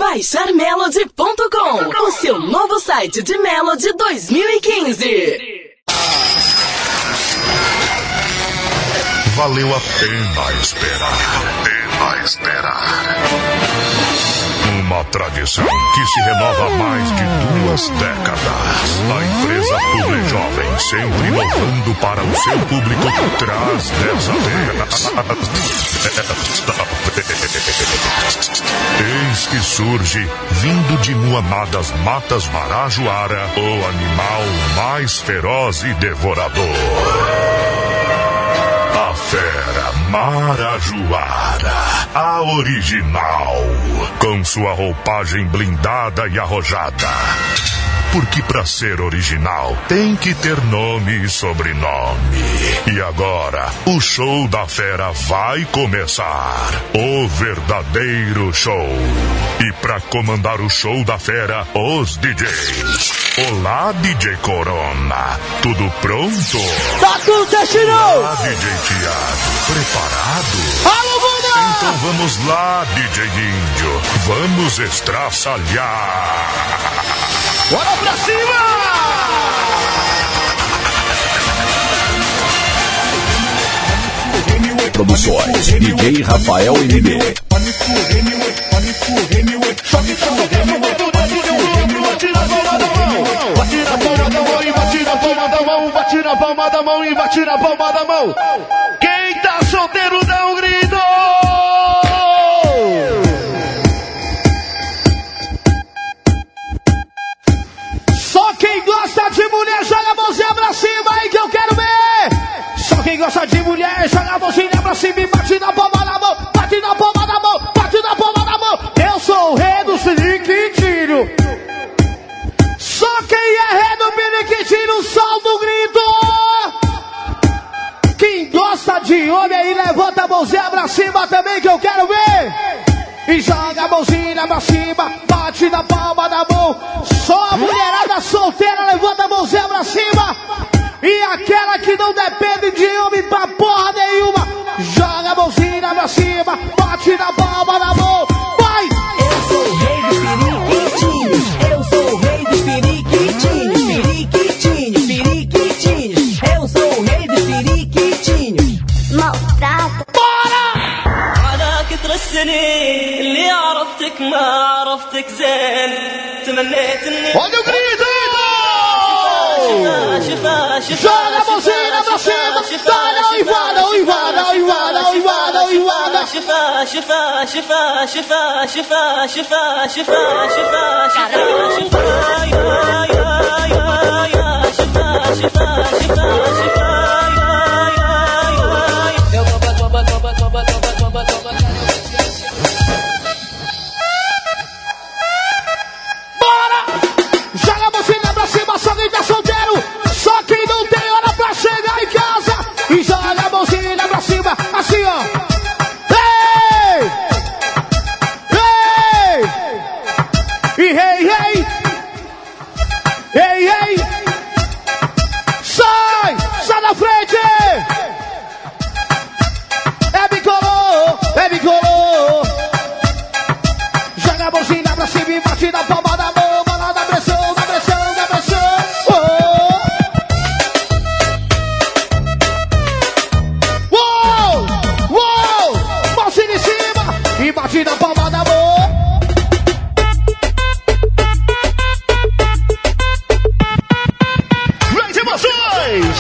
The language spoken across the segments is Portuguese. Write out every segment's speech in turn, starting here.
baixarmelody.com, o seu novo site de Melody 2015. Valeu a pena esperar. Uma tradição que se renova há mais de 2 décadas. A empresa Publi Jovem, sempre inovando para o seu público, traz dessa vez. Eis que surge, vindo de Muamá das Matas Marajoara, o animal mais feroz e devorador. A fera Marajoara, a original, com sua roupagem blindada e arrojada. Porque pra ser original tem que ter nome e sobrenome. E agora, o show da fera vai começar. O verdadeiro show. E pra comandar o show da fera, os DJs. Olá, DJ Corona. Tudo pronto? Tá tudo certinho! Olá, DJ Thiago. Preparado? Alô, Buda! Então vamos lá, DJ Índio. Vamos estraçalhar. Bora pra cima! Produções DJ Rafael NB. Bate na palma da mão e bate na palma da mão. Bate na palma da mão e bate na palma da mão. Quem tá solteiro dá um grito. Só quem gosta de mulher joga a mãozinha pra cima aí que eu quero ver. Só quem gosta de mulher joga a mãozinha pra cima e bate na palma da mão. Bate na palma da mão, bate na palma da mão. Eu sou o rei do siliquitinho. Só quem é rei do periquitinho, solta o grito. Quem gosta de homem aí, levanta a mãozinha pra cima também que eu quero ver. E joga a mãozinha pra cima, bate na palma da mão. Só a mulherada solteira, levanta a mãozinha pra cima. E aquela que não depende de homem pra porra nenhuma, joga a mãozinha pra cima, bate na palma da mão. Vai! Eu sou o rei dos periquitinhos. Eu sou o rei dos periquitinhos. Periquitinhos, periquitinhos. Eu sou o rei dos periquitinhos. Maltrata. على كثر السنين اللي عرفتك ما عرفتك زين تمنيت اني Olha o grito! شفا Joga a mãozinha pra cima! Dá uivada, uivada, uivada, uivada, uivada! شفا شفا شفا شفا شفا شفا شفا شفا شفا شفا يا يا يا يا شفا شفا شفا شفا Joga a mãozinha pra cima, só quem tá solteiro. Só quem não tem hora pra chegar em casa. E joga a mãozinha pra cima, assim ó. Ei! Ei! E hey, hey! Ei, ei! Sai! Sai da frente! É bicolô! É bicolô! Joga a mãozinha pra cima e bate na palma da mão. Dá pressão, dá pressão, dá pressão. Uou! Uou! Mãozinha em cima e bate na palma da mão. Mais emoções!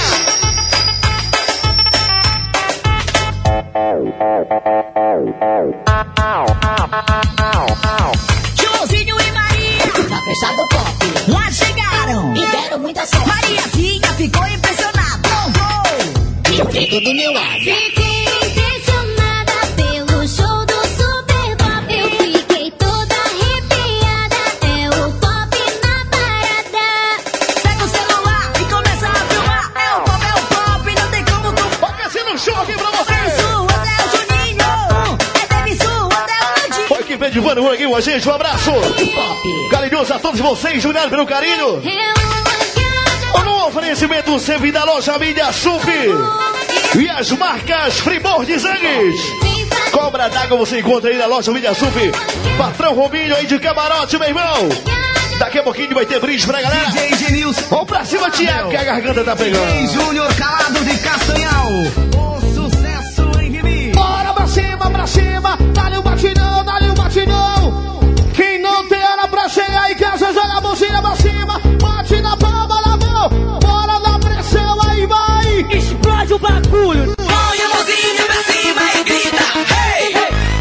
Joãozinho e Maria, tá fechado o pop. Lá chegaram e deram muita sorte. Mariazinha ficou impressionada. E o jeito do meu lado. Fiquei impressionada pelo show do Super Pop. Eu fiquei toda arrepiada. É o pop na parada. Pega o celular e começa a filmar. É o pop, não tem como tu. Oferecendo um show aqui pra vocês. Su, André o Juninho. É Baby Su, André o Nandinho. Foi que vem de Vano aqui com a gente. Um abraço. Pop. Carinhoso a todos vocês. Juliano pelo carinho. No oferecimento sempre da loja Mídia Sup. E as marcas Primor de Zangues. Vem Cobra d'água você encontra aí na loja Vídeo Sup. Patrão Robinho aí de camarote, meu irmão. Daqui a pouquinho vai ter brinde pra galera. DJ Genilson. Vamos pra cima, Tiago, que a garganta tá pegando. Ei, Júnior Calado de Castanhal. O sucesso em remix. Bora pra cima. Dá-lhe um batidão, Quem não tem hora pra chegar em casa, joga a mãozinha pra cima. Bate na palma da mão. Bora na pressão, aí vai. Explode o bagulho. Põe a mãozinha pra cima e grita. Hey,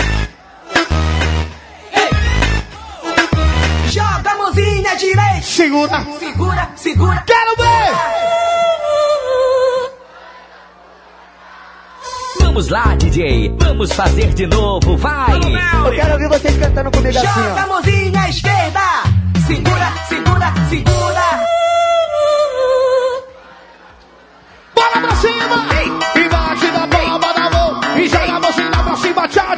hey. Hey. Joga a mãozinha direita. Segura. Quero ver. Vamos lá, DJ, vamos fazer de novo, vai! Eu quero ouvir vocês cantando comigo assim, ó. Joga a mãozinha à esquerda. Segura. Bora pra cima. E bate na palma da mão. E joga a mãozinha pra cima. Tchau.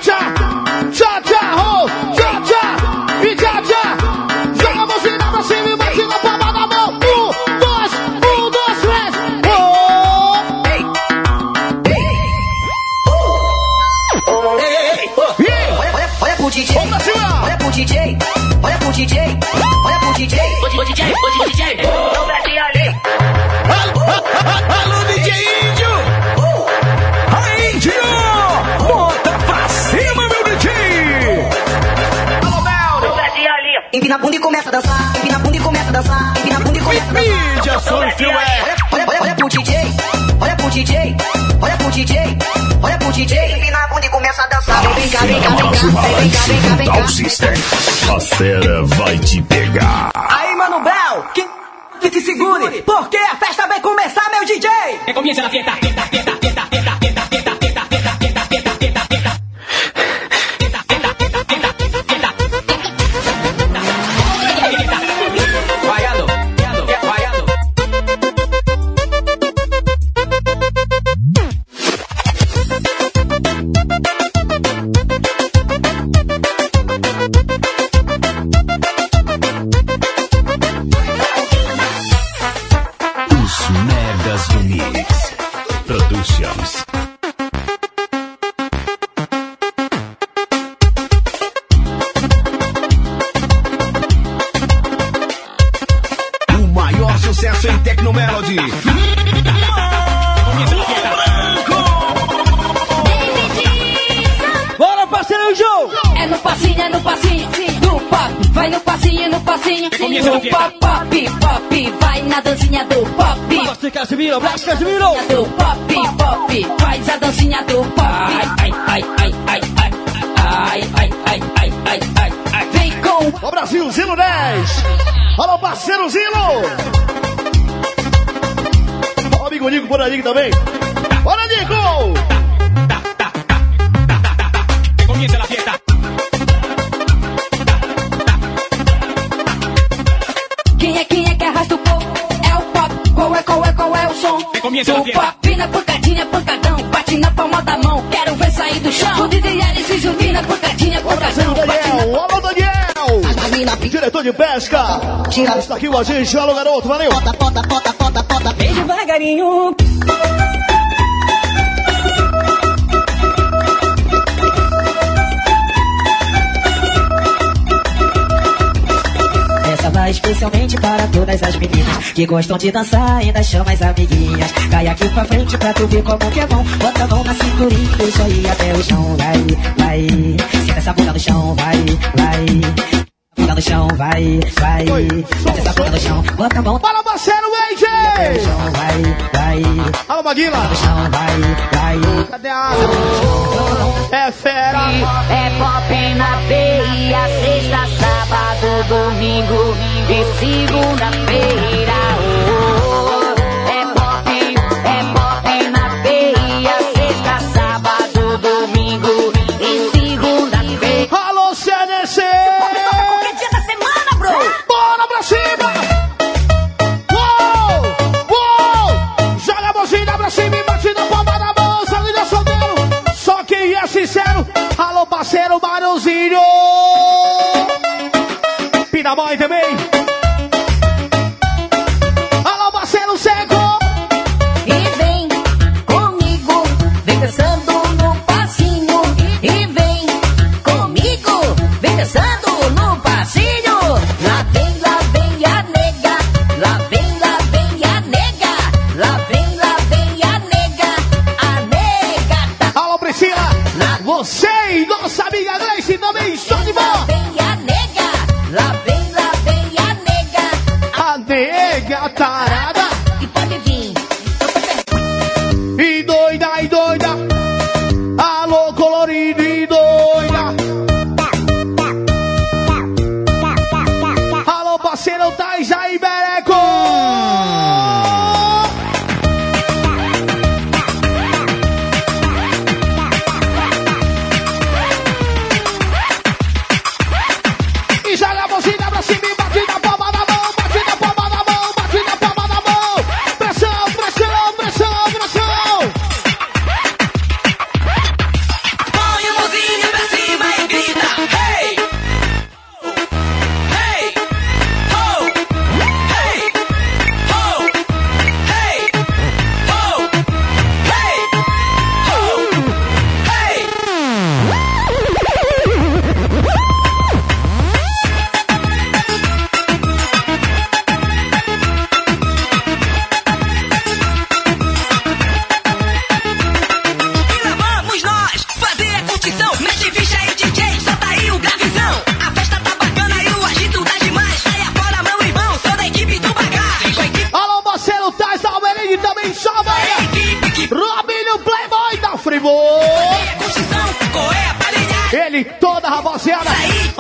E tchau. Joga a mãozinha pra cima e bate na palma da mão. 1, 2, 3. Olha pro DJ. Vamos pra cima. Olha pro DJ. Ô DJ. Não desce ali. Alô, DJ Índio. Aí, Índio. Bota pra cima, meu DJ. Alô, Mel. Não desce ali. Empina a bunda e começa a dançar. Mídia surf, Olha pro DJ. Empina a bunda e começa a dançar. Vem cá. Digital System. A fera vai te pegar. Aí, Mano Bel, que se segure, porque a festa vai começar, meu DJ. Comienza la fiesta. Megas do Mix Productions. O maior sucesso em Tecnomelody. Bora, parceiro João. É no passinho do pop. Vai no passinho do pop, vai na dancinha do pop. Você, Casimiro, abraço, Casimiro. Do pop, faz a dancinha do pop. Ai. Vem com Ó, Brasil, Zilo 10. Alô, parceiro Zilo. Ó, amigo Nico por ali também. Bora, Nico. Comienza la fiesta. Quem é que arrasta o povo? É o pop. Qual é o som? Comienza la Do fiesta. pop na pancadinha, pancadão. Bate na palma da mão, quero ver sair do chão. O DJ Alice Zumbi na pancadinha, pancadão. Daniel, alô, Daniel. Diretor de pesca. Está aqui com a gente. Alô, garoto, valeu. Bem devagarinho. Essa vai especialmente para todas as meninas que gostam de dançar, ainda chama as amiguinhas. Cai aqui pra frente pra tu ver como que é bom. Bota a mão na cinturinha, deixa aí até o chão. Vai. Senta essa bunda no chão, vai. Bunda no chão, vai. Senta essa bunda no chão, bota a mão Fala, parceiro AJ. no chão, vai. Alô, Maguila. No chão, vai. Cadê a água? É fera. É pop na veia, sexta, sábado, domingo e segunda-feira. É pop na veia, sexta, sábado, domingo e segunda-feira. Alô, CNC. Qualquer dia da semana, bro! Bora pra cima. Uou. Joga a mãozinha pra cima e bate na palma da mão. Salinha solteiro. Só quem é sincero. Alô, parceiro Barãozinho. Pinamói também. Alô, parceiro Seco. E vem comigo, vem dançando no passinho. E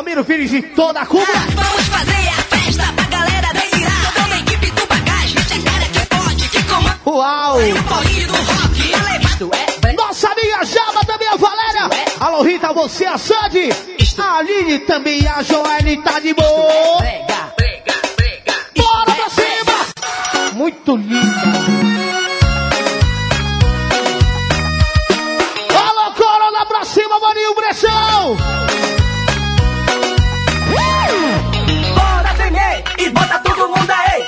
Ramiro Pires e toda a Cuba. Vamos fazer a festa pra galera delirar. Toda a equipe do bagagem, chegar que pode, que comanda. Uau! E o Paulinho do rock, elevado é. Nossa amiga Jaba, também a Valéria. Alô, Rita, você, a Sandy. A Aline também, a Joelle tá de boa. Prega. Bora pra cima! Muito linda. Alô, Corona pra cima, Maninho Pressão. Bora, Denê, e bota todo mundo aí.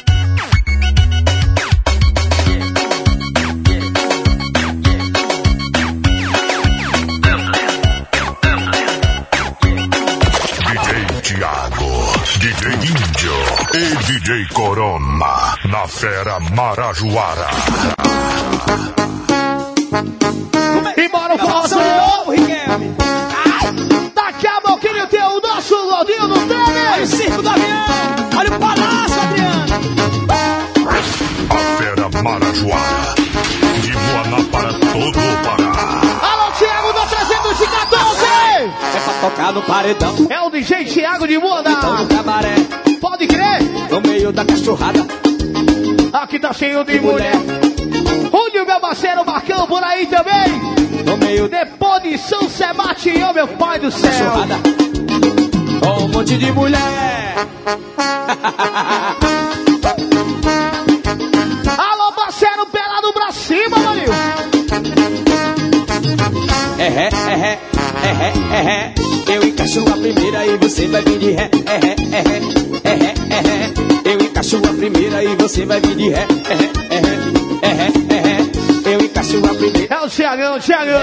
DJ Thiago, DJ Índio e DJ Corona na Fera Marajoara. E bora o forró, Riquelme. Daqui a pouquinho tem o nosso Lodinho do Treme. Olha o circo do avião. Olha o palácio, Adriano. A Fera Marajoara, de Moaná para todo o Pará. Alô, Thiago da 314. É pra tocar no paredão. É o DJ Thiago de Então Moaná. no cabaré. Pode crer. No meio da cachorrada. Aqui tá cheio de mulher. Onde o meu parceiro Marcão por aí também. No meio da Depois de São Sebastião, meu pai do céu. cachorrada. Com um monte de mulher. Alô, parceiro, pelado pra cima, Maninho. Eu encaixo a primeira e você vai vir de ré. Eu encaixo a primeira e você vai vir de ré. Eu encaixo a primeira. É o Thiagão, Thiagão.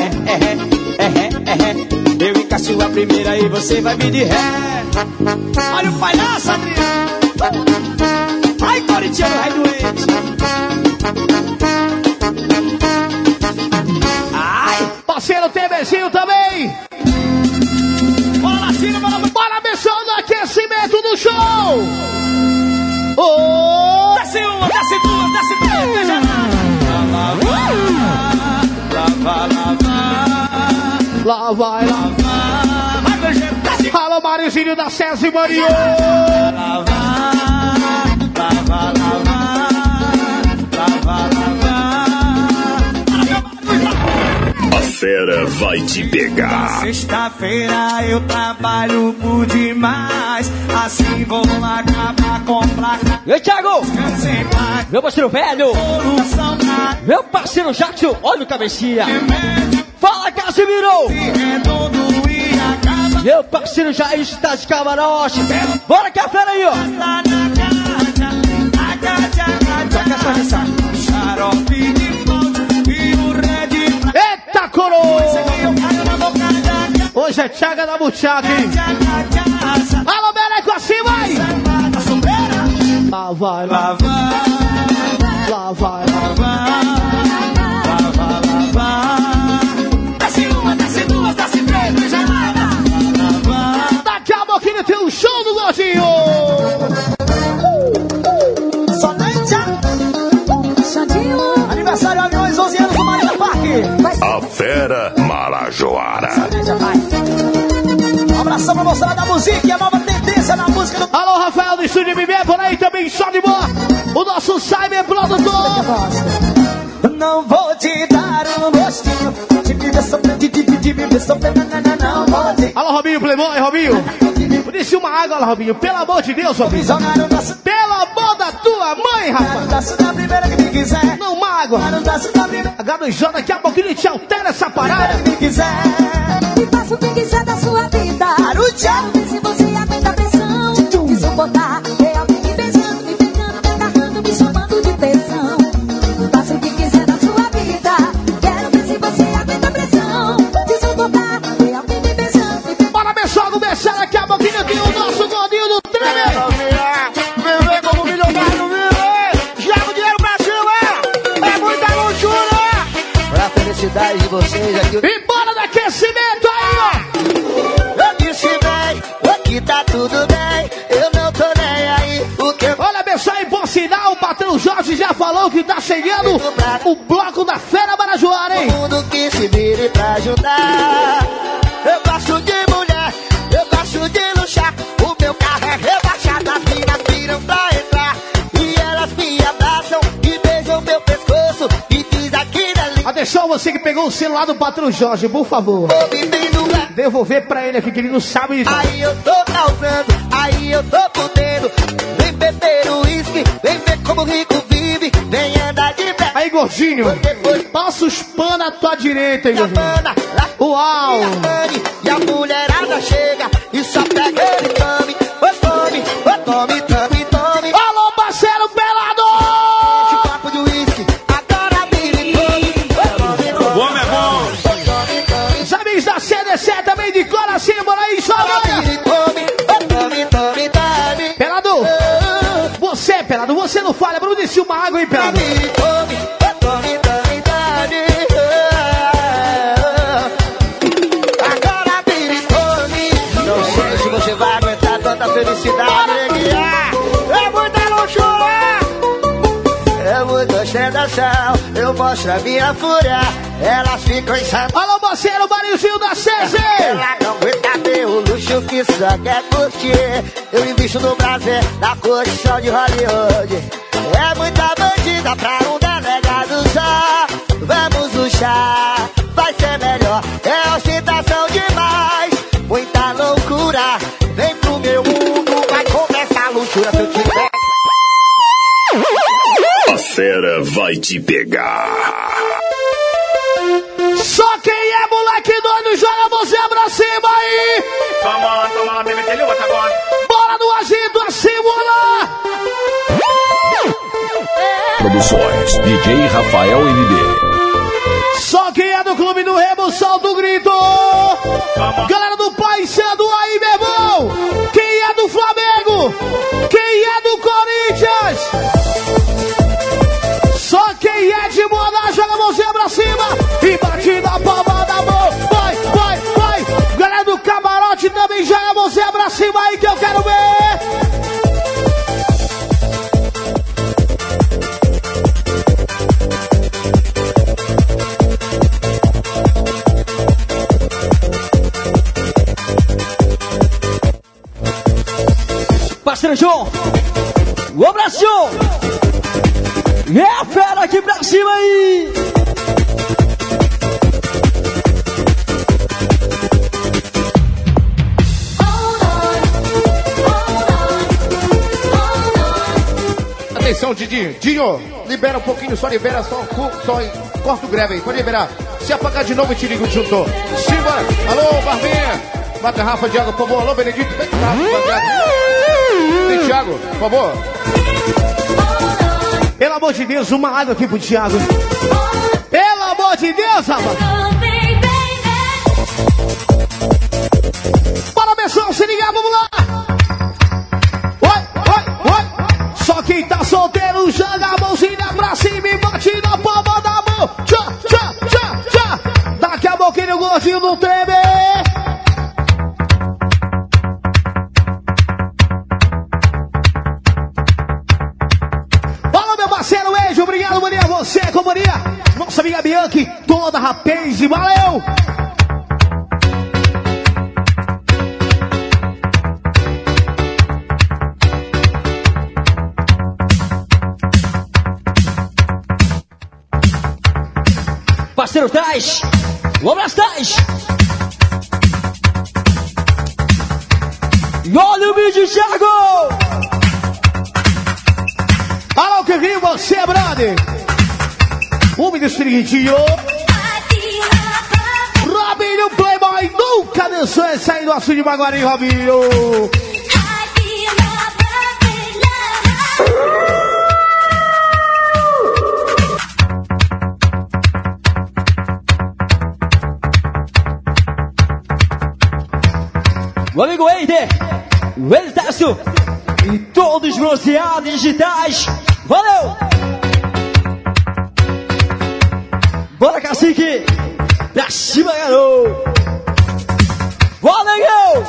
Eu encaixo a primeira e você vai vir de ré. Olha o palhaço, Adriano. Ai, corintiano, rei do ex. Ai, Parceiro Temezinho também. bola latina, bola. Bora abençoando o aquecimento do show. Oh! Desce uma, desce duas, desce três, deixa Lá vai, lá. vai, Bergeiro, desce. Alô, Marizinho da César e Mario. A fera vai te pegar. Sexta-feira eu trabalho por demais. Assim vou acabar com placa. Ei, Thiago! Sem mais Meu parceiro velho! solução pra Meu parceiro Jackson! Olha o cabecinha! Fala, Casimiro! redondo e acaba Meu parceiro Jair está de camarote! Bora que a fera aí, ó! lá na casa. Xarope de volta e o red. Eita, coroa! Eu caio na boca Hoje é Thiaga da Buchaca, hein? Alô, Beleco, assim vai! da sombreira. Lá vai, lá, Lá vai, lá vai, lá. desce uma, desce duas, desce três, beija nada. Daqui a pouquinho tem um show do Gordinho! Somente aniversário aviões, 11 anos do Marina Parque. A Fera Marajoara. Um abração pra moçada da música e a nova tendência na música do... Alô, Rafael do Estúdio MB, por aí também, só de boa! O nosso Cyber produtor! Não vou te dar um gostinho de viver sofrendo, de viver sofrendo, não vou te... Alô, Robinho Playboy, Robinho! Disse uma água lá, Robinho, pelo amor de Deus, Robinho! Jogar no braço, Pelo amor da tua mãe, no rapaz! braço da primeira que me quiser. Não mágoa! No braço da primeira H2J, daqui a pouquinho te altera essa parada! que me quiser. E faça o que quiser da sua vida. Quero ver se você aguenta a pressão de suportar. Ver alguém me beijando, me pegando, me agarrando, me chamando de tesão. Faça o que quiser da sua vida. Quero ver se você aguenta a pressão de suportar. Ver alguém me beijando, me pegando. Bora, pessoal, começar daqui a pouquinho tem o nosso Gordinho do Treme! Viver como milionário, viver. Joga o dinheiro pra cima. É muita luxúria. Pra felicidade de vocês aqui. E bora do aquecimento aí, ó! Eu disse bem, aqui tá tudo bem. Eu não tô nem aí. O que eu Olha, pessoal, e por sinal, o patrão Jorge já falou que tá chegando o bloco da Fera Marajoara, hein? mundo que se vire pra ajudar. Eu gosto de mulher, eu gosto de você que pegou o celular do Patrão Jorge, por favor, devolver pra ele aqui, que ele não sabe. Aí eu tô causando, aí eu tô podendo. Vem beber o uísque, vem ver como o rico vive. Vem andar de pé. Aí, gordinho, passa os panos à tua direita, hein, gordinho. Uau! E a mulherada chega e só pega ele, tome. Tome, tome, tome. Alô, parceiro pelado! Papo de uísque, agora vire tome. O homem é bom. Os amigos da CDC também de cola assim, bora aí, só Pelado, Pelado, você não falha, Bruno, desce uma água aí, Pelado. Agora vire tome. Não sei se você vai aguentar tanta felicidade. É muita luxúria, é muita ostentação. Eu mostro a minha fúria, elas ficam insanas. Alô, parceiro, Bariozinho da CZ. Ela não aguenta ver o luxo que só quer curtir. Eu invisto no prazer da curtição de Hollywood. É muita bandida pra um delegado só. Vamos luxar, vai ser melhor. É ostentação demais, muita loucura. Vem pro meu mundo, vai começar a luxúria se eu tiver. A fera vai te pegar. Só quem é moleque doido joga a mãozinha pra cima aí. Come on, baby, tell you what I want. Bora no agito, assim, bola. Produções DJ Rafael MB. Só quem é do Clube do Remo, solta o grito. Galera do Paysandu aí, meu irmão. Quem é do Flamengo? Quem é do Corinthians? Só quem é de Moná, joga a mãozinha pra cima e bate na palma da mão. Vai, vai, vai. Galera do Camarote também joga a mãozinha pra cima aí que eu quero ver. Parceiro João, o abraço! É a fera aqui pra cima aí! Atenção, Didinho. Dinho, libera um pouquinho, só corta o greve aí, pode liberar. Se apagar de novo, eu te ligo de junto. Simbora! Alô, Barbinha! Uma garrafa de água, por favor. Alô, Benedito. Tem Thiago, por favor. Pelo amor de Deus, uma água aqui pro Thiago. Pelo amor de Deus, rapaz. Bora, pessoal, se ligar, vamos lá. Oi, oi, oi. Só quem tá solteiro, joga a mãozinha pra cima e bate na palma da mão. Tchá, tchá, tchá, tchá. Daqui a pouquinho o gordinho não treme. Obrigado, Maria, você, companhia. Nossa amiga Bianchi, toda rapaz, valeu! Parceiro Tais, um abraço, Tais! Olha o vídeo, Thiago! Alô, que viu você, brother? O menino Siriguinho. Robinho Playboy nunca dançou essa aí do Açu de Baguari, Robinho. O amigo Eider, o Elitácio e todos os bronzeados digitais. Valeu! Bora, cacique! Pra cima, garoto! Valeu!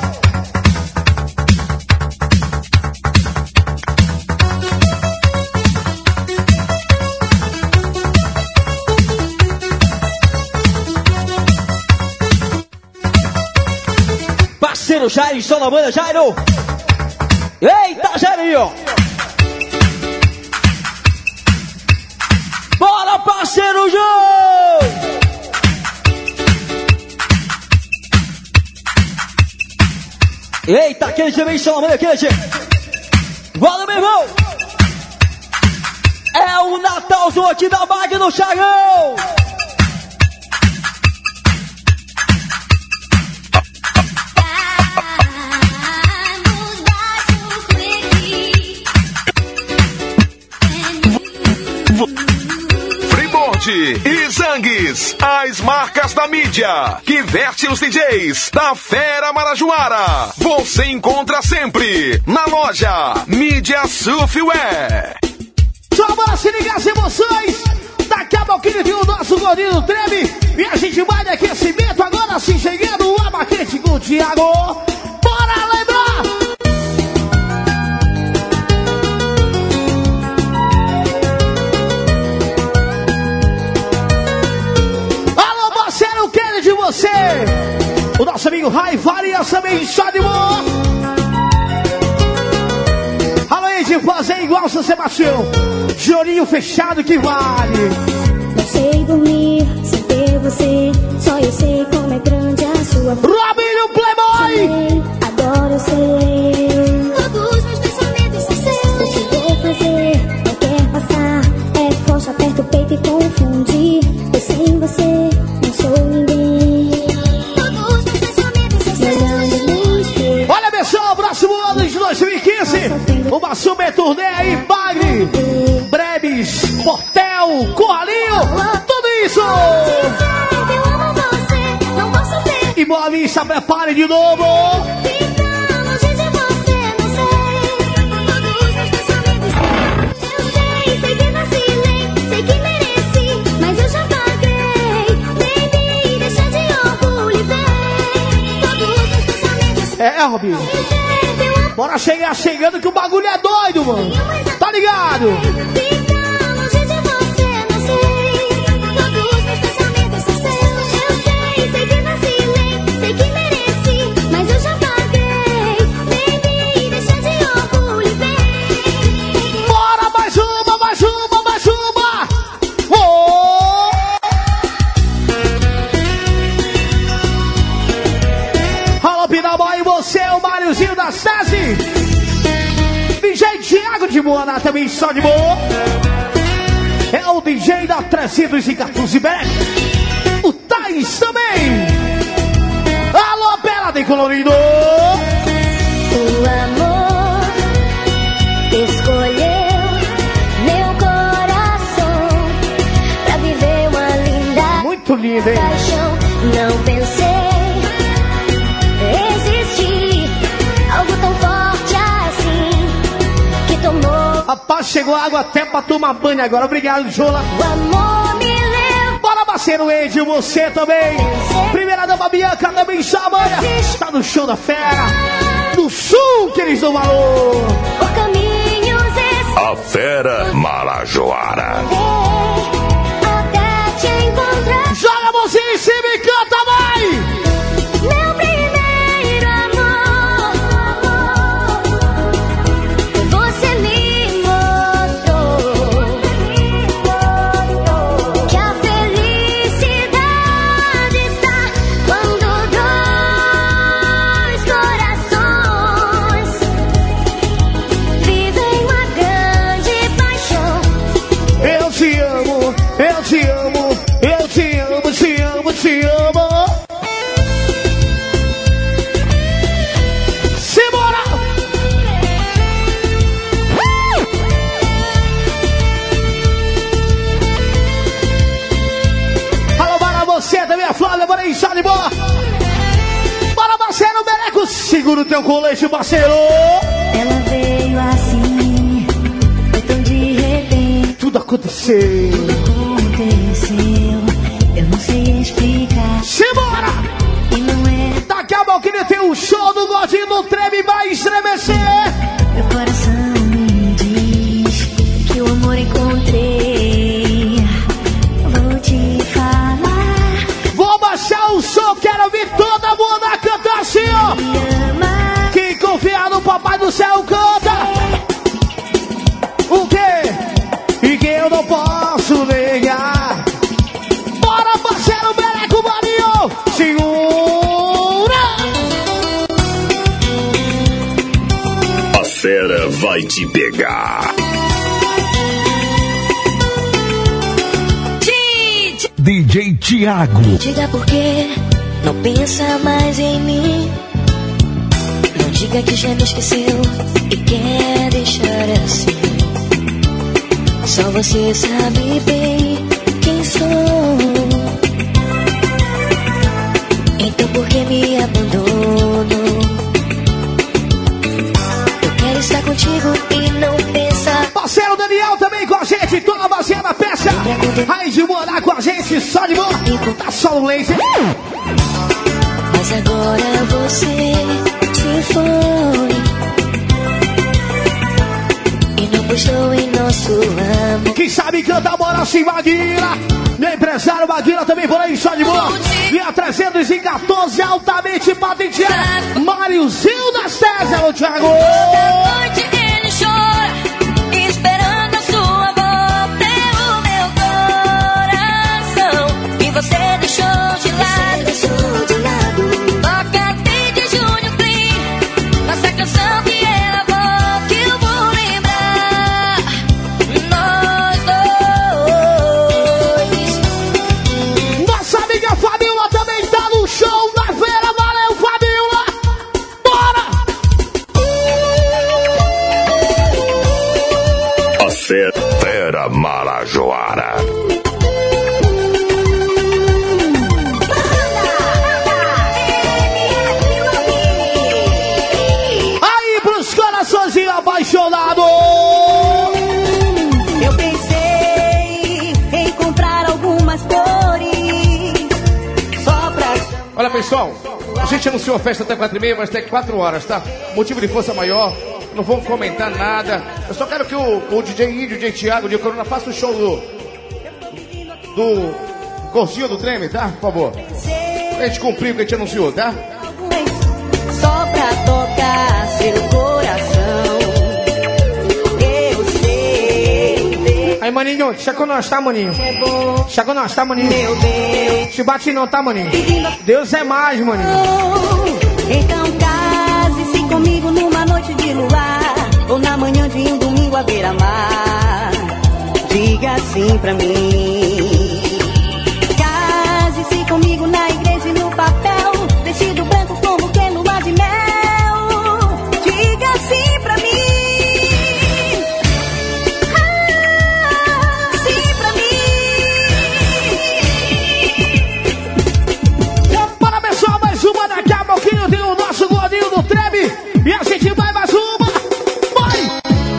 Parceiro Jairo, só na banda, Jairo! Eita, Jairinho! Bora, parceiro João! Eita, quente também, chama, mãe, quente. Bora, meu irmão. É o Natalzão aqui da Mag no Chagão. E Zangues, as marcas da mídia que veste os DJs da Fera Marajoara. Você encontra sempre na loja Mídia Surfwear. Só bora se ligar as emoções. Daqui a pouquinho tem o nosso gordinho treme. E a gente vai de aquecimento. Agora sim chegando o Abaquete com o Thiago. Bora lembrar! De você, o nosso amigo Rai Varias também só de boa. Alô, de fazer igual São Sebastião, chorinho fechado que vale. Não sei dormir sem ter você, só eu sei como é grande a sua Robinho Playboy. Agora eu sei, todos meus pensamentos são seus. O que vou fazer, não quer passar, é forte, aperta o peito e confundir. Eu sem você não sou ninguém. Olha, pessoal, próximo ano de 2015, uma super turnê aí, Bagre, Brebes, Portel, Corralinho, tudo isso! E Boa Vista, prepare de novo! É, Robinho. Bora chegar chegando que o bagulho é doido, mano. Tá ligado? Bora, mais uma, mais uma, mais uma. Oh! Alô, Pinaboy, você é o Máriozinho da SESI. DJ Thiago de Moana também só de boa. É o DJ da 314 Beck. O Thais também. Alô, Pelada e Colorido. O amor escolheu meu coração pra viver uma linda muito linda, hein? paixão. Não pensei existir algo tão forte assim que tomou. Rapaz, chegou água até pra tomar banho agora. Obrigado, Jola. O amor me levou. Bora, parceiro Ed, você também. Primeira dama Bianca também chama. Tá no show da Fera. No sul que eles dão valor. Por caminhos A Fera Marajoara. até te encontrar. Joga a mãozinha em cima e canta, vai! Meu primeiro amor, você me mostrou que a felicidade está quando dois corações vivem uma grande paixão. Eu te amo, eu te amo, eu te amo, te amo, te amo. Simbora! Alô, para você também, a Flávia, bora aí, só de boa. Bora, parceiro, Meleco, segura o teu colete, parceiro. Ela veio assim, foi tão de repente. Tudo aconteceu. Aconteceu, eu não sei explicar. Simbora! E não é. Daqui a pouquinho tem um show do Gordinho do Treme, vai estremecer. Meu coração me diz que o amor encontrei. Vou te falar. Vou baixar o som, quero ouvir toda mundo cantar assim, ó. Quem confia no Papai do Céu canta. O quê? E que eu não posso negar. Bora, parceiro, Meleco Marinho. Segura. fera vai te pegar. DJ Thiago. Diga por que não pensa mais em mim. Não diga que já me esqueceu e quer deixar assim. Só você sabe bem quem sou. Então por que me abandonou? Eu quero estar contigo e não pensar. Parceiro Daniel também com a gente, toda baseada na peça. Raiz de morar com a gente, só de boa. Tá só um laser. Mas agora você se foi e não postou em nosso amor. Quem sabe canta Bora Sim Maguila. Meu empresário Maguila também por aí, só de boa. Via 314, altamente patenteado. Máriozinho das Tese, alô Thiago. Esta noite ele chora, esperando a sua volta. O meu coração que você deixou de lado. Toca desde junho, Clean. Nossa canção que ela volta, que eu vou lembrar. Nós dois. Nossa amiga Fabiola também tá no show da feira. Valeu, Fabiola. Bora! A fera Marajoara. Aí pros coraçõezinhos apaixonados. Eu pensei em comprar algumas flores só pra... Olha, pessoal, a gente anunciou a festa até 4h30, mas até 4 horas, tá? Motivo de força maior, não vamos comentar nada. Eu só quero que o DJ Índio, o DJ Thiago, o DJ Corona faça o show do Cursinho do Treme, tá? Por favor. Pra gente cumprir o que a gente anunciou, tá? Só pra tocar seu coração. Eu sei. Aí, maninho, deixa com nós, tá, maninho? Deixa com nós, tá, maninho? Meu Deus. Se bate não, tá, maninho? Deus é mais, maninho. Então case-se comigo numa noite de luar, ou na manhã de um domingo à beira-mar. Diga sim pra mim. Case-se comigo na igreja e no papel, vestido branco como que lua de mel. Diga sim pra mim. Sim pra mim. Bora, pessoal, mais uma daqui a pouquinho tem o nosso gordinho do Treme. E a gente vai mais uma. Vai!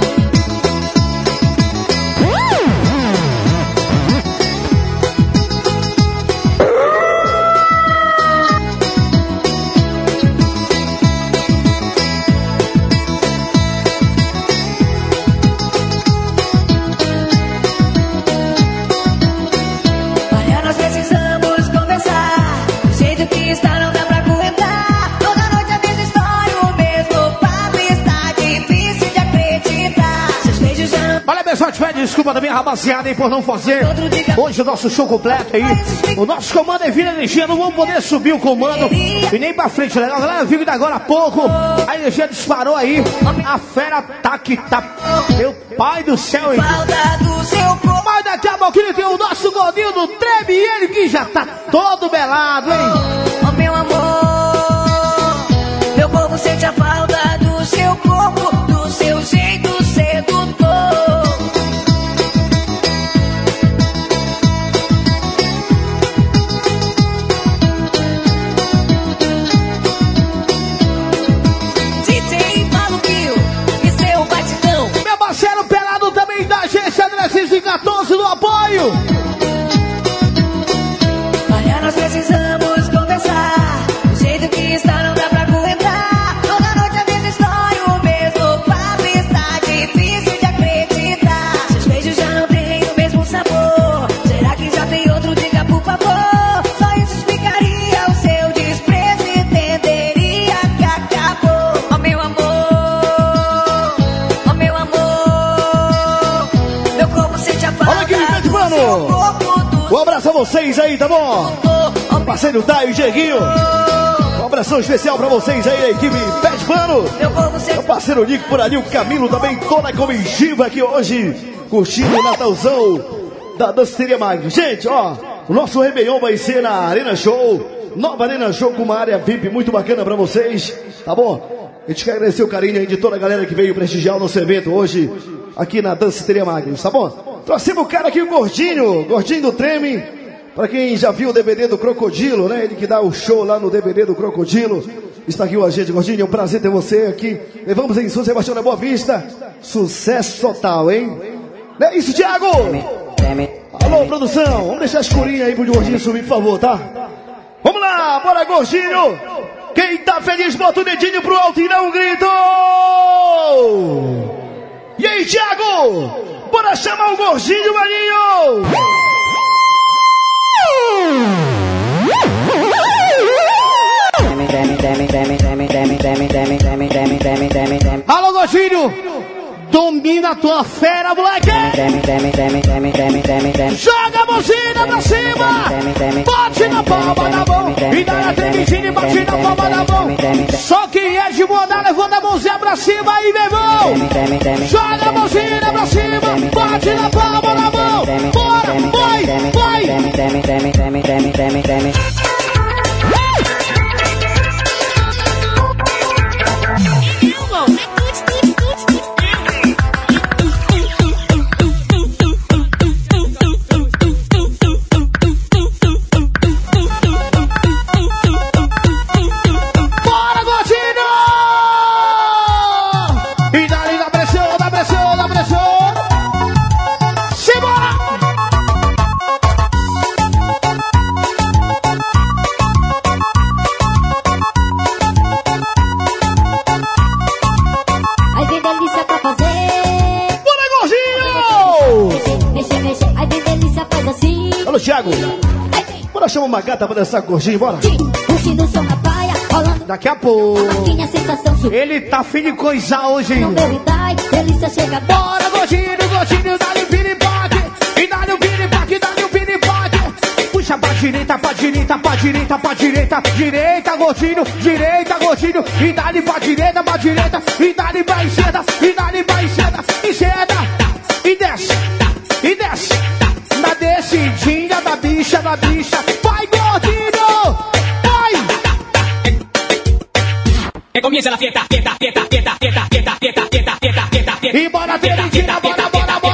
Olha, nós precisamos conversar. Do jeito que está, não dá pra aguentar. Toda noite a mesma história, o mesmo papo. Está difícil de acreditar. Seus beijos já não... Olha, pessoal, te pede desculpa também, rapaziada, hein, por não fazer hoje o nosso show completo aí. O nosso comando é Vila Energia, não vamos poder subir o comando e nem pra frente, legal? Galera, viu ainda agora há pouco, a energia disparou aí, a fera tá que tá. Meu pai do céu, hein? Falta do seu corpo. Mas daqui a pouquinho tem o nosso gordinho do Treme e ele que já tá todo belado, hein? Oh, meu amor, meu povo sente a falta do seu corpo, do seu jeito sedutor. DJ Paulo Pio e seu batidão. Meu parceiro pelado também da agência 314 do apoio. Olha, nós precisamos conversar. Do jeito que está, não dá pra aguentar. Toda noite a mesma história, o mesmo papo. Está difícil de acreditar. Seus beijos já não têm o mesmo sabor. Será que já tem outro? Diga por favor. Só isso explicaria o seu desprezo e entenderia que acabou. Oh, meu amor, oh, meu amor, meu corpo sente a falta. Olha aqui, Pet Mano. Um abraço a vocês aí, tá bom? Parceiro Taio e Dieguinho. Um abração especial pra vocês aí da equipe Pet Mano. Meu parceiro Nico por ali, o Camilo também, toda a comitiva aqui hoje, curtindo o Natalzão da Danceteria Magno. Gente, ó, o nosso Réveillon vai ser na Arena Show, nova Arena Show com uma área VIP muito bacana pra vocês, tá bom? A gente quer agradecer o carinho aí de toda a galera que veio prestigiar o nosso evento hoje, aqui na Danceteria Magno, tá bom? Trouxemos o cara aqui, o Gordinho do Treme, pra quem já viu o DVD do Crocodilo, né? Ele que dá o show lá no DVD do Crocodilo. Está aqui o agente Gordinho, é um prazer ter você aqui. Levamos em São Sebastião da Boa Vista. Sucesso total, hein? Não é isso, Thiago? Alô, produção, vamos deixar a escurinha aí pro Gordinho subir, por favor, tá? Vamos lá, bora, Gordinho! Quem tá feliz, bota o dedinho pro alto e dá um grito! E aí, Thiago? Bora chamar o Gordinho, maninho! Alô, Gordinho! Domina a tua fera, moleque! Joga a mãozinha pra cima! Bate na palma da mão! E dá a tremidinha e bate na palma da mão! Só quem é de mandar, levanta a mãozinha pra cima aí, meu irmão! Joga a mãozinha pra cima! Bate na palma da mão! Bora! Vai! Vai! Thiago, bora chamar uma gata pra dançar com o Gordinho, bora? Daqui a pouco. Ele tá afim de coisar hoje, hein? Bora, Gordinho, dá-lhe piripaque. E dá-lhe o piripaque, dá-lhe o piripaque. Puxa pra direita, pra direita, pra direita, pra direita. Direita, Gordinho. E dá-lhe pra direita, pra direita. E dá-lhe pra esquerda, e dá-lhe pra esquerda. Esquerda, e desce, e desce. Na descidinha da bicha, vai, Gordinho! Vai! Comienza la fiesta. E bora, tremidinha, bora!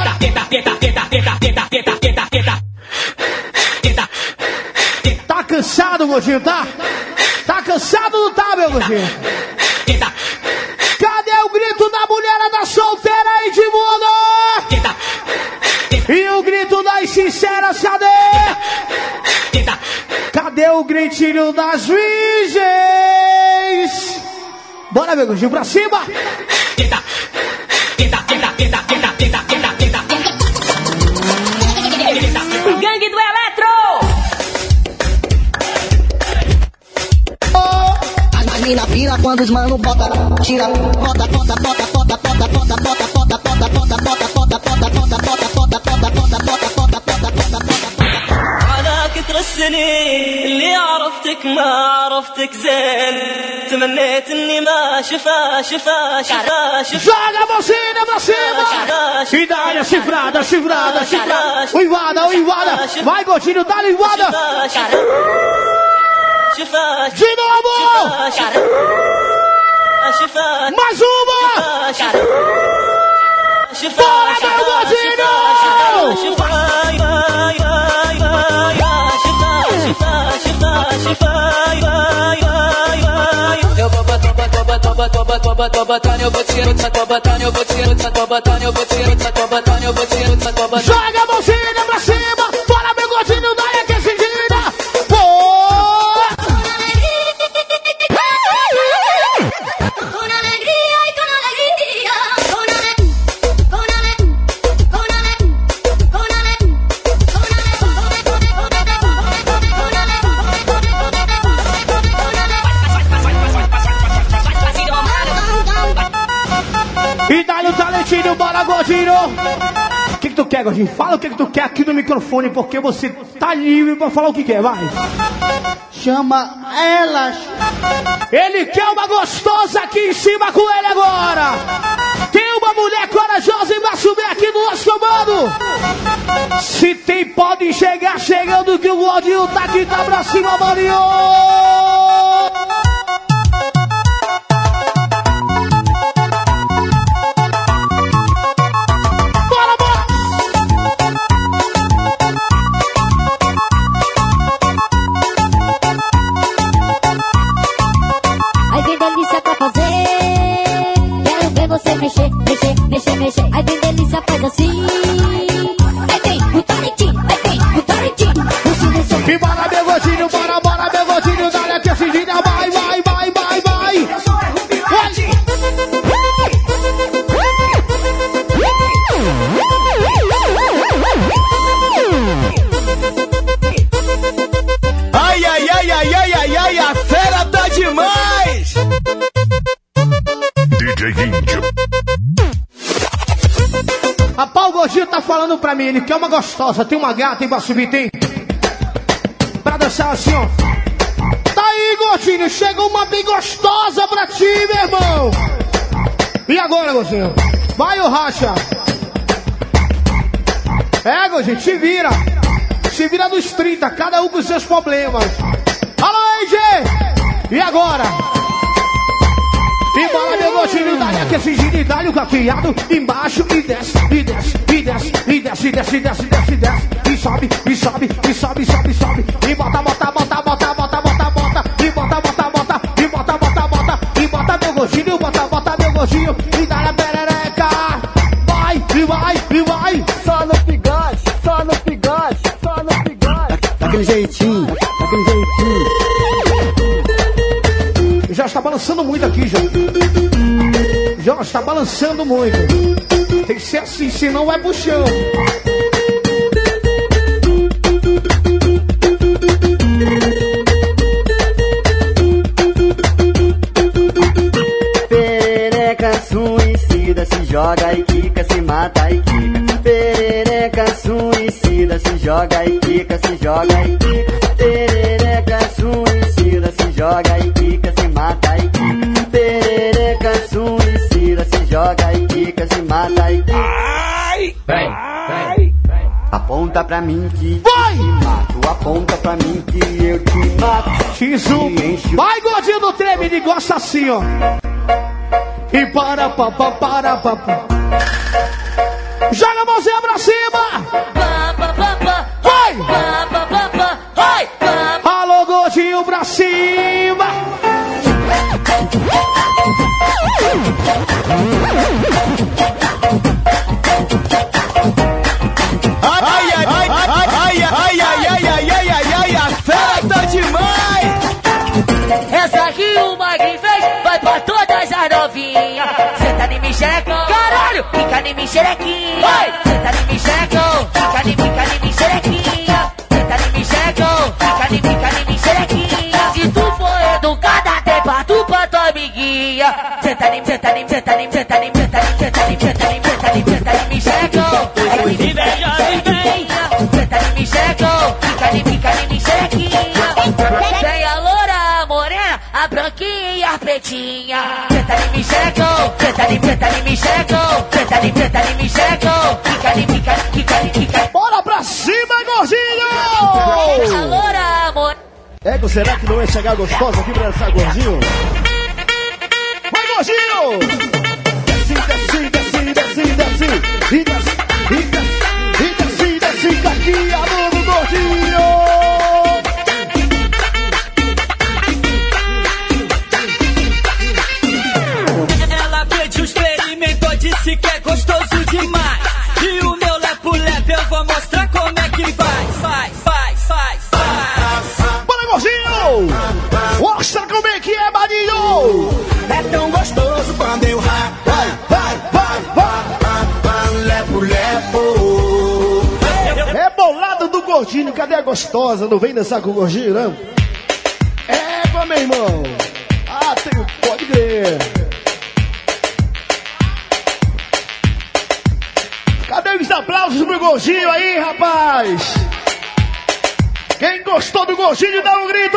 Tá cansado, Gordinho, tá? Tá cansado, não tá, meu Gordinho? Cadê o grito da mulherada solteira aí de mundo? E o grito das sinceras, cadê? Cadê o gritinho das virgens? Bora, meu Gordinho, pra cima! Gangue do Eletro! As mina pira quando os mano bota, tira, bota. السنين اللي عرفتك ما عرفتك زين تمنيت اني ما شفا joga a mãozinha pra cima e dá-lhe chifrada uivada vai, Gordinho, dá-lhe uivada de novo mais uma bora, meu Gordinho! Joga a mãozinha pra cima, bora, meu Gordinho, dá aquecidinha. E dá-lhe o talentinho, bora, Gordinho. Que que tu quer, Gordinho? Fala o que tu quer aqui no microfone, porque você tá livre pra falar o que quer, vai. Chama elas. Ele quer uma gostosa aqui em cima com ele agora. Tem uma mulher corajosa e vai subir aqui no nosso comando. Se tem, pode chegar chegando que o Gordinho tá aqui, tá pra cima, Marinho. Mexer, mexer, mexer, mexer. Aí tem delícia, faz assim. Aí tem Butariti, aí tem Butariti. E bora, meu Gordinho, bora, bora, meu Gordinho. Dá-lhe aqui a seguida, vai, vai, vai, vai, vai. Ai, ai, ai, ai, ai, ai, ai, a fera tá demais. DJ Índio. Rapaz, o Gordinho tá falando pra mim, ele quer uma gostosa, tem uma gata, tem pra subir, tem? Pra dançar assim, ó. Tá aí, Gordinho, chegou uma bem gostosa pra ti, meu irmão. E agora, Gordinho? Vai, ô racha. É, Gordinho, se vira. Se vira nos 30, cada um com os seus problemas. Alô, AJ! E agora? E bola, meu Gordinho, dá-lhe aqui esse giro e dá-lhe o caqueado embaixo e desce, e desce, e desce, e desce, e desce, e desce, e desce, e desce, e sobe, e sobe, e sobe, sobe, sobe, e bota, bota, bota, bota, bota, bota, bota, e bota, bota, bota, e bota, bota, bota, e bota meu Gordinho, bota, bota meu Gordinho, e dá-lhe a perereca, vai, e vai, e vai, só no pigode, só no pigode, só no pigode, daquele jeitinho, daquele jeitinho. Já está balançando muito aqui, já. Já está balançando muito. Tem que ser assim, senão vai pro chão. Perereca suicida, se joga e quica, se mata e quica. Perereca suicida, se joga e quica, se joga e quica. Perereca suicida, se joga e quica, se mata e quica. Perereca suicida, se joga e quica, se mata e quica. Ai! Vem, vem, vem. Aponta pra mim que vai! Te mato, aponta pra mim que eu te mato. X1, vai, Gordinho do treme, ele gosta assim, ó. E para, para. Joga a mãozinha pra cima! Vai! Alô, Gordinho pra cima! Ai, ai, ai, ai, ai, ai, ai, ai, ai, ai, ai, a fera tá demais! Essa aqui o Magrinho fez, vai pra todas as novinhas. Senta em mim, xerecão. Caralho! Fica em mim, xerequinha. Vai! Senta em mim, xerecão. Fica em mim, xerequinha. Senta em mim, xerecão. Fica em mim, xerequinha. Se tu for educada, tem parto pra tua amiguinha. Senta em mim, xerecão. Fica em mim, xerecão. Senta em mim, xerecão. Fica em mim, xerequinha. Vem a loura, a morena, a branquinha e a pretinha. Senta em mim, xerecão. Senta em mim, xerecão. Senta em mim, xerecão. Fica. Bora pra cima, Gordinho! Vem a loura, a morena. Ego, será que não vai chegar gostosa aqui pra dançar, Gordinho? Vai, Gordinho! Desce, aqui, amor do Gordinho! Ela pediu, experimentou, disse que é gostoso demais. E o meu lepo-lepo eu vou mostrar como é que vai. Bora, Gordinho! Mostra como é que é, Marinho! É tão gostoso quando eu vai, lepo. É bolado do Gordinho, cadê a gostosa? Não vem dançar com o Gordinho, não? É, meu irmão! Ah, pode crer! Cadê os aplausos? aplausos pro gordinho aí, rapaz. Quem gostou do gordinho, dá um grito.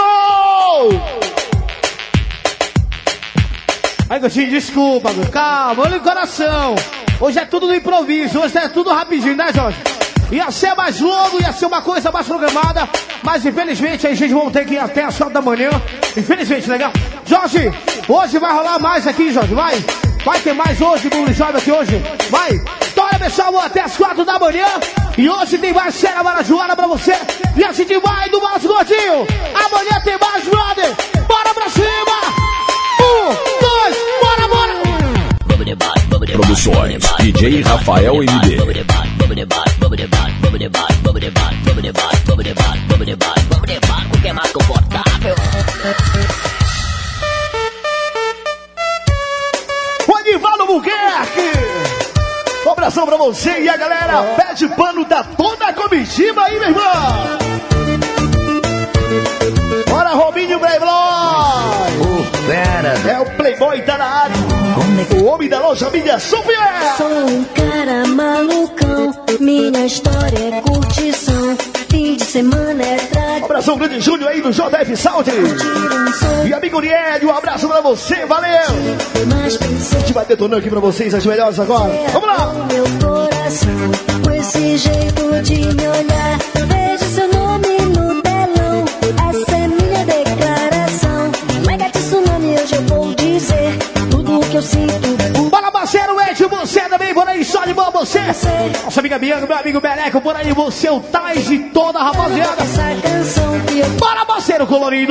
Aí, gordinho, desculpa, calma, olha o coração. Hoje é tudo no improviso, hoje é tudo rapidinho, né, Jorge? Ia ser mais longo, ia ser uma coisa mais programada, mas infelizmente a gente vai ter que ir até as 4 da manhã. Infelizmente, legal? Jorge, hoje vai rolar mais aqui, Jorge, vai? Vai ter mais hoje, Bully Jovem aqui hoje? Vai? Então, olha, pessoal, vou até as 4 da manhã. E hoje tem mais Fera Marajoara pra você. E a gente vai do Balanço Gordinho. Amanhã tem mais, brother. Bora pra cima! 1, 2, bora! Produções DJ Rafael MD. O Anivaldo Buquerque. Um abração pra você e a galera. Pede pano da toda a comitiva aí, meu irmão. Bora, Robinho Playboy. É o Playboy, tá na área. O homem da loja Mídia Super. Sou um cara malucão, minha história é curtição. Fim de semana é tradição. Um abração grande Júnior aí do JF Sound. E amigo Niel, um abraço pra você, valeu. A gente vai detonando aqui pra vocês as melhores agora. Vamos lá. Meu coração, com esse jeito de me olhar, vejo seu nome no telão. Essa é minha declaração. Mega tsunami, hoje eu vou dizer tudo o que eu sinto. Bora, parceiro Ed, você também, por aí, só de boa você. Nossa amiga Bianca, meu amigo Beleco, por aí, você, o Tais e toda a rapaziada. Bora, parceiro colorido.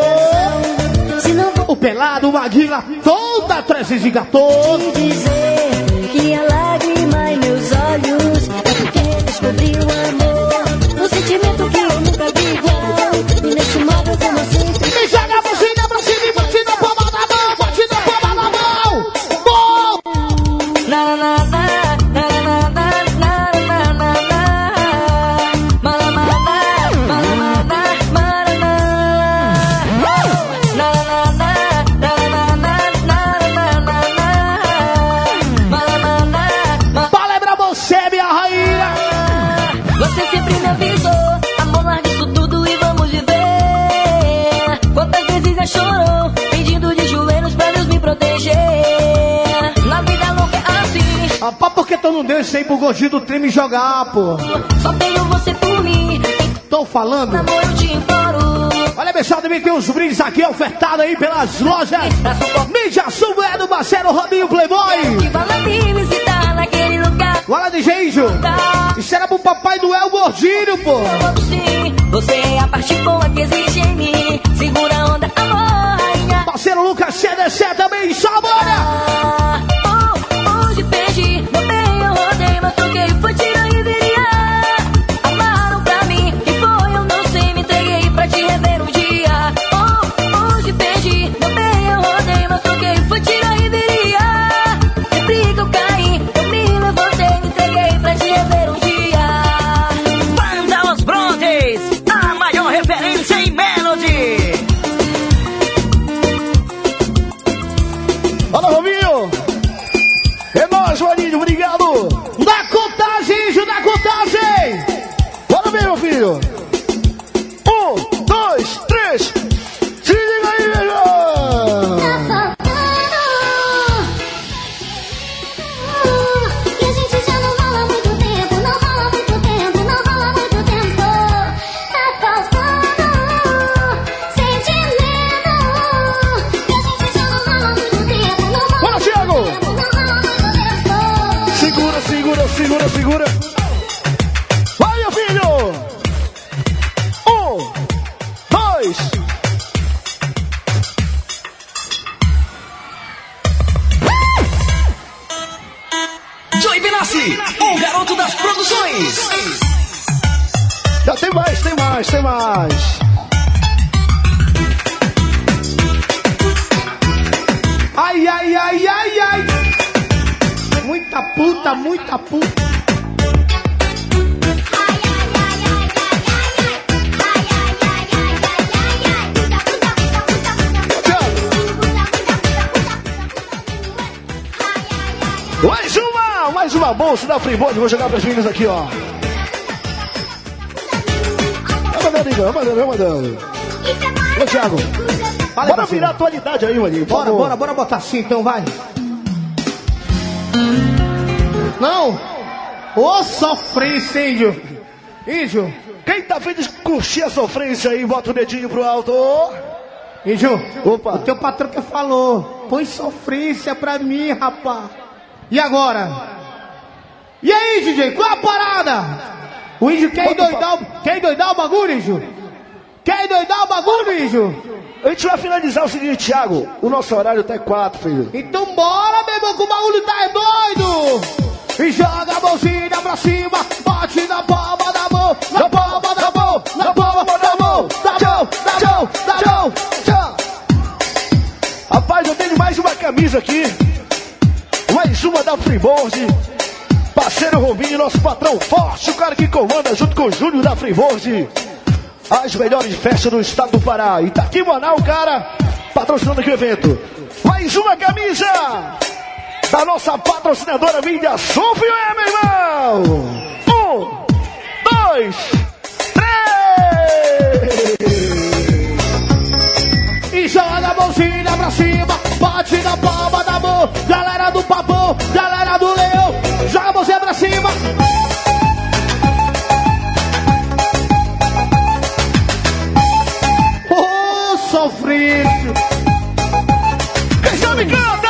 O Pelado, o Maguila, toda 314. Dizer que a lágrima em meus olhos é porque descobri o amor. Um sentimento que eu nunca vi igual. E nesse modo como eu sempre. Me joga a buzina pra cima e bate na palma da mão, bate na palma da mão. Bom! Na na na na na na na na na na. Mala mala mala mala mala na. Na na na na na na na na. Mala mala. Fala pra você, minha rainha. Você sempre me avisou, amor, larga isso tudo e vamos viver. Quantas vezes já chorou, pedindo de joelhos pra Deus me proteger. Na vida louca é assim. Rapaz, por que tu não deu isso aí pro gordinho do trem me jogar, pô? Só tenho você por mim. Tô falando. Amor, eu te imploro. Olha, pessoal, também tem uns brindes aqui ofertados aí pelas lojas Mídia Super do parceiro Robinho Playboy. Que fala de visitar naquele lugar. Olha de jeito. Isso era pro Papai Noel Gordinho, pô. Sim, você é a parte boa que existe em mim. Segura a onda, amor, rainha. Parceiro Lucas CDC também, só bora. Hoje perdi, não bem, eu rodei, mas troquei, foi tiro e viria. Amaram pra mim, e foi, eu não sei, me entreguei pra te rever um dia. Hoje perdi, não bem, eu rodei, mas troquei, foi tiro e viria. Sempre que eu caí, eu me levantei, me entreguei pra te rever um dia. Banda Os Brondes, a maior referência em Melody. Fala, Robinho. É nóis, Maninho, obrigado. Da contagem, Ju, da contagem. Bora ver, meu filho. 1, 2, 3. Se liga aí, meu irmão. Que a gente já não rola muito tempo, não rola muito tempo, não rola muito tempo. Tá faltando sentimento. Que a gente já não rola muito tempo, não rola. Bora, Thiago. Segura, segura, segura, segura. Vai, meu filho. 1, 2. Joey Benassi, o garoto das produções. Já tem mais, tem mais, tem mais. Ai, ai, ai, ai, ai. Muita puta, muita puta. Mais uma! Não, mais uma bolsa da Freeboard. Vou jogar para as meninas aqui, ó. Vai mandando. Ô, Thiago. Bora virar a atualidade aí, maninho. Bora botar assim, então, vai. Não. Ô, sofrência, índio. Índio. Quem tá vendo de curtir a sofrência aí, bota o dedinho pro alto. Índio. Opa. O teu patrão que falou. Põe sofrência pra mim, rapaz. E agora? E aí, DJ, qual a parada? O índio quer endoidar o bagulho, índio? Quer endoidar o bagulho, índio? A gente vai finalizar o seguinte, Thiago. O nosso horário tá 4, filho. Então bora, meu irmão, que o bagulho tá doido. E joga a mãozinha pra cima, bate na palma da mão, na palma da mão, na palma da mão, tchau. Rapaz, eu tenho mais uma camisa aqui, mais uma da Freeboard, parceiro Robinho, nosso patrão forte, o cara que comanda junto com o Júnior da Freeboard, as melhores festas do estado do Pará. E tá aqui em Manaus, cara, patrocinando aqui o evento. Mais uma camisa da nossa patrocinadora Mídia Sul, meu irmão! 1, 2, 3! E joga a mãozinha pra cima, bate na palma da mão, galera do Papão, galera do Leão, joga a mãozinha pra cima! Oh, sofrício! Quem sabe canta!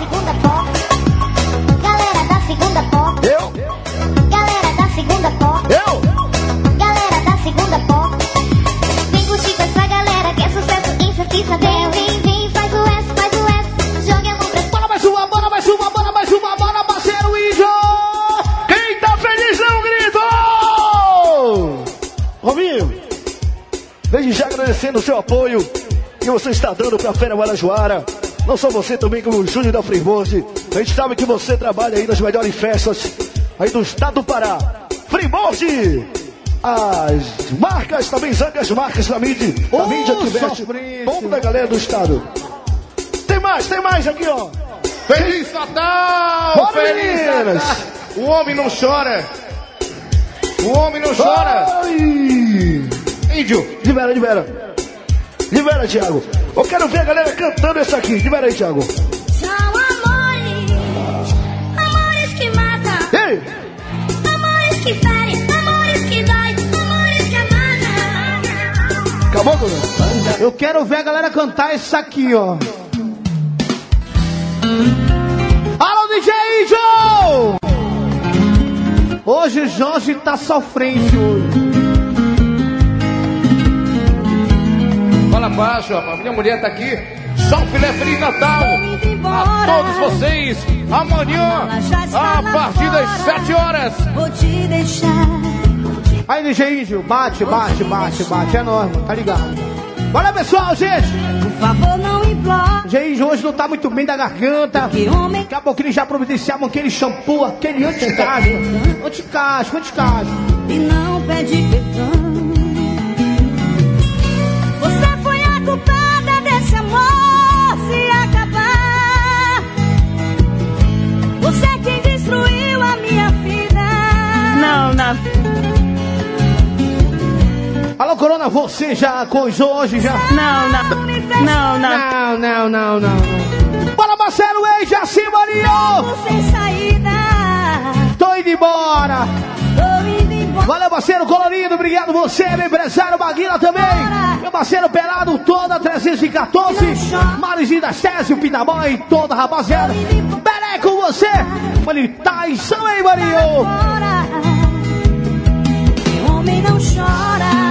Segunda pop. Eu? Galera da segunda pop. Eu? Galera da segunda pop. Vem curtir com essa galera que é sucesso, quem só quis saber. Vem, faz o S, joga a mão pra... Bora mais uma, parceiro índio! Quem tá feliz é um grito! Rominho, desde já agradecendo o seu apoio que você está dando pra Fera Marajoara. Não só você, também como o Júnior da Freeboard. A gente sabe que você trabalha aí nas melhores festas aí do estado do Pará. Freeboard! As marcas também, as marcas da mídia que veste pouco da galera do estado. Tem mais aqui, ó. Feliz Natal! Bora, Feliz meninas! Natal! O homem não chora! O homem não chora! Ai. Índio! Libera, Thiago. Eu quero ver a galera cantando essa aqui. Libera aí, Thiago. São amores que matam. Ei! Amores que ferem, amores que dói, amores que amaram. Acabou, Bruno? Eu quero ver a galera cantar essa aqui, ó. Alô, DJ Índio! Hoje o Jorge tá sofrendo. Fala baixo, rapaz. Minha mulher tá aqui. Só um filé Feliz Natal a todos vocês. Amanhã, a partir das 7 horas. Vou te deixar. Aí, DJ Índio, bate. É nóis, mano, tá ligado? Bora, pessoal, gente. Por favor, não implore. DJ Índio hoje não tá muito bem da garganta. Daqui a pouco eles já providenciavam aquele shampoo, aquele anti-casco. Anti-casco. E não pede perdão. Você foi a culpada desse amor se acabar. Você quem destruiu a minha vida. Não. Alô, Corona, você já coisou hoje, já? Não. Não. Bora, parceiro, ei, Jaci Marinho! Sem saída. Tô indo embora. Valeu, parceiro colorido, obrigado você, meu empresário Maguila também. Meu parceiro Pelado, toda 314. Marizinho das Tese, o Pinamã e toda a rapaziada. Belé com você. Mano, Tyson aí, Marinho. Homem não chora.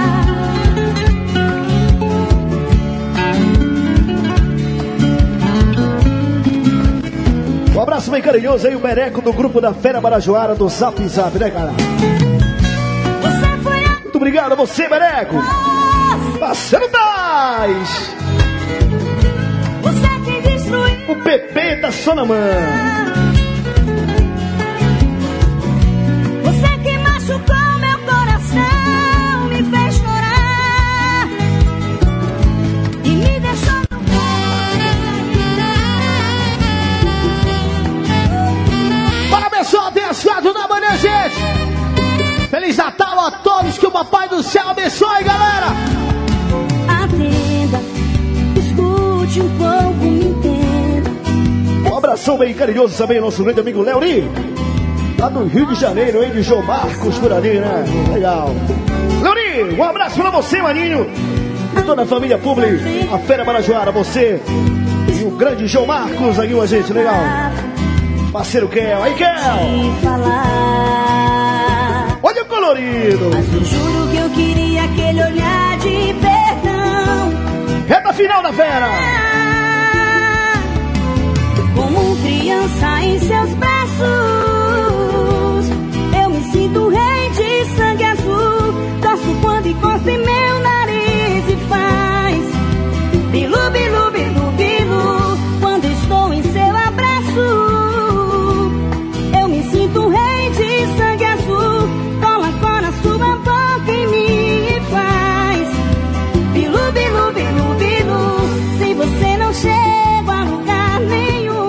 Um abraço bem carinhoso aí, o Mereco do grupo da Fera Marajoara do Zap, né, cara? Muito obrigado a você, Mereco. Parceiro Tais. Você quem destruiu. O Pepe da Sonamã. Você que machucou meu coração, me fez chorar e me deixou no Para, pessoal, 8 da manhã, gente. Feliz Natal a todos, que o Papai do Céu abençoe, galera. Atenda, escute um pouco, me entenda. Um abração bem carinhoso também, nosso grande amigo Leori, lá do Rio de Janeiro, hein, de João Marcos, por ali, né? Legal. Leori, um abraço pra você, maninho, e toda a família Publi, a Fera Marajoara, você e o grande João Marcos aqui com a gente, legal. Parceiro Kel, aí Kel. Olha o colorido. Mas eu juro que eu queria aquele olhar de perdão. Reta final da Fera. Como criança em seus braços, eu me sinto rei de sangue azul. Torço quando encosta em meu nariz e faz bilu, bilu, bilu, bilu. Quando estou em seu abraço, eu me sinto rei de sangue azul. Cola agora sua boca em mim e faz bilu, bilu, bilu, bilu. Sem você não chego a lugar nenhum.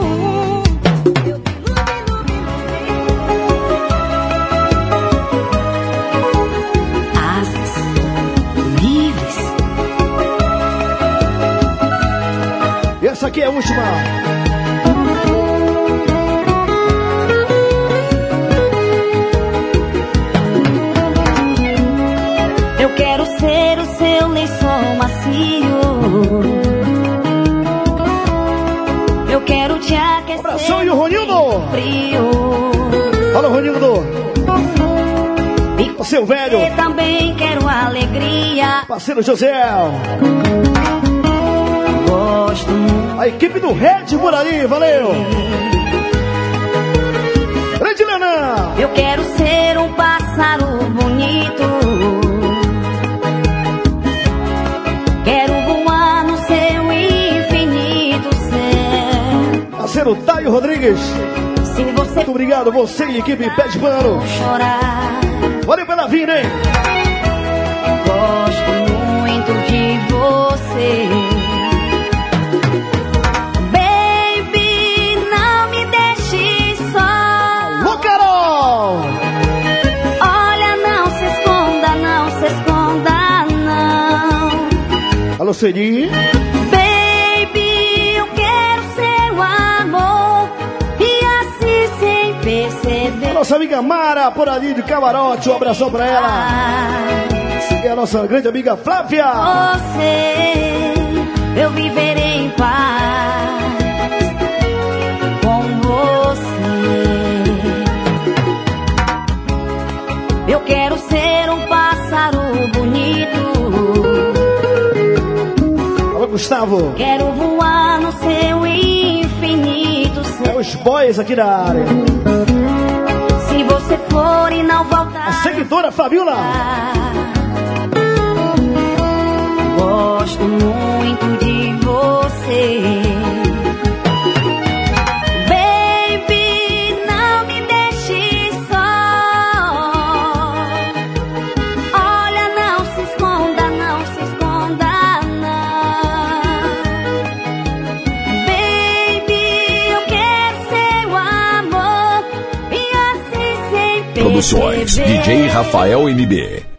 Essa aqui é a última. Eu quero ser o seu lençol macio. Eu quero te aquecer. Abração e o Ronildo. Frio. Fala, Ronildo. O seu velho. Eu também quero alegria. Parceiro José. Gosto muito. A equipe do Red por ali, valeu. Grande Lenan. Eu quero ser um pássaro bonito. Quero voar no seu infinito céu. Parceiro Taio Rodrigues. Se você muito obrigado, você e a equipe Pé de Pano. Chorar. Valeu pela vida, hein? Gosto muito de você. Baby, não me deixe só. Alô, Carol! Olha, não se esconda, não se esconda, não. Alô, Ceni. Baby, eu quero seu amor. E assim sem perceber. A nossa amiga Mara, por ali de camarote, um abração pra ela. E a nossa grande amiga Flávia. Você, eu viverei em paz com você. Eu quero ser um pássaro bonito. Alô, Gustavo. Quero voar no seu infinito céu. É os boys aqui da área. Se você for e não voltar. A seguidora Fabiola. Gosto muito de você. Baby, não me deixe só. Olha, não se esconda, não se esconda, não. Baby, eu quero seu amor. E assim sem perceber. Produções DJ Rafael MB.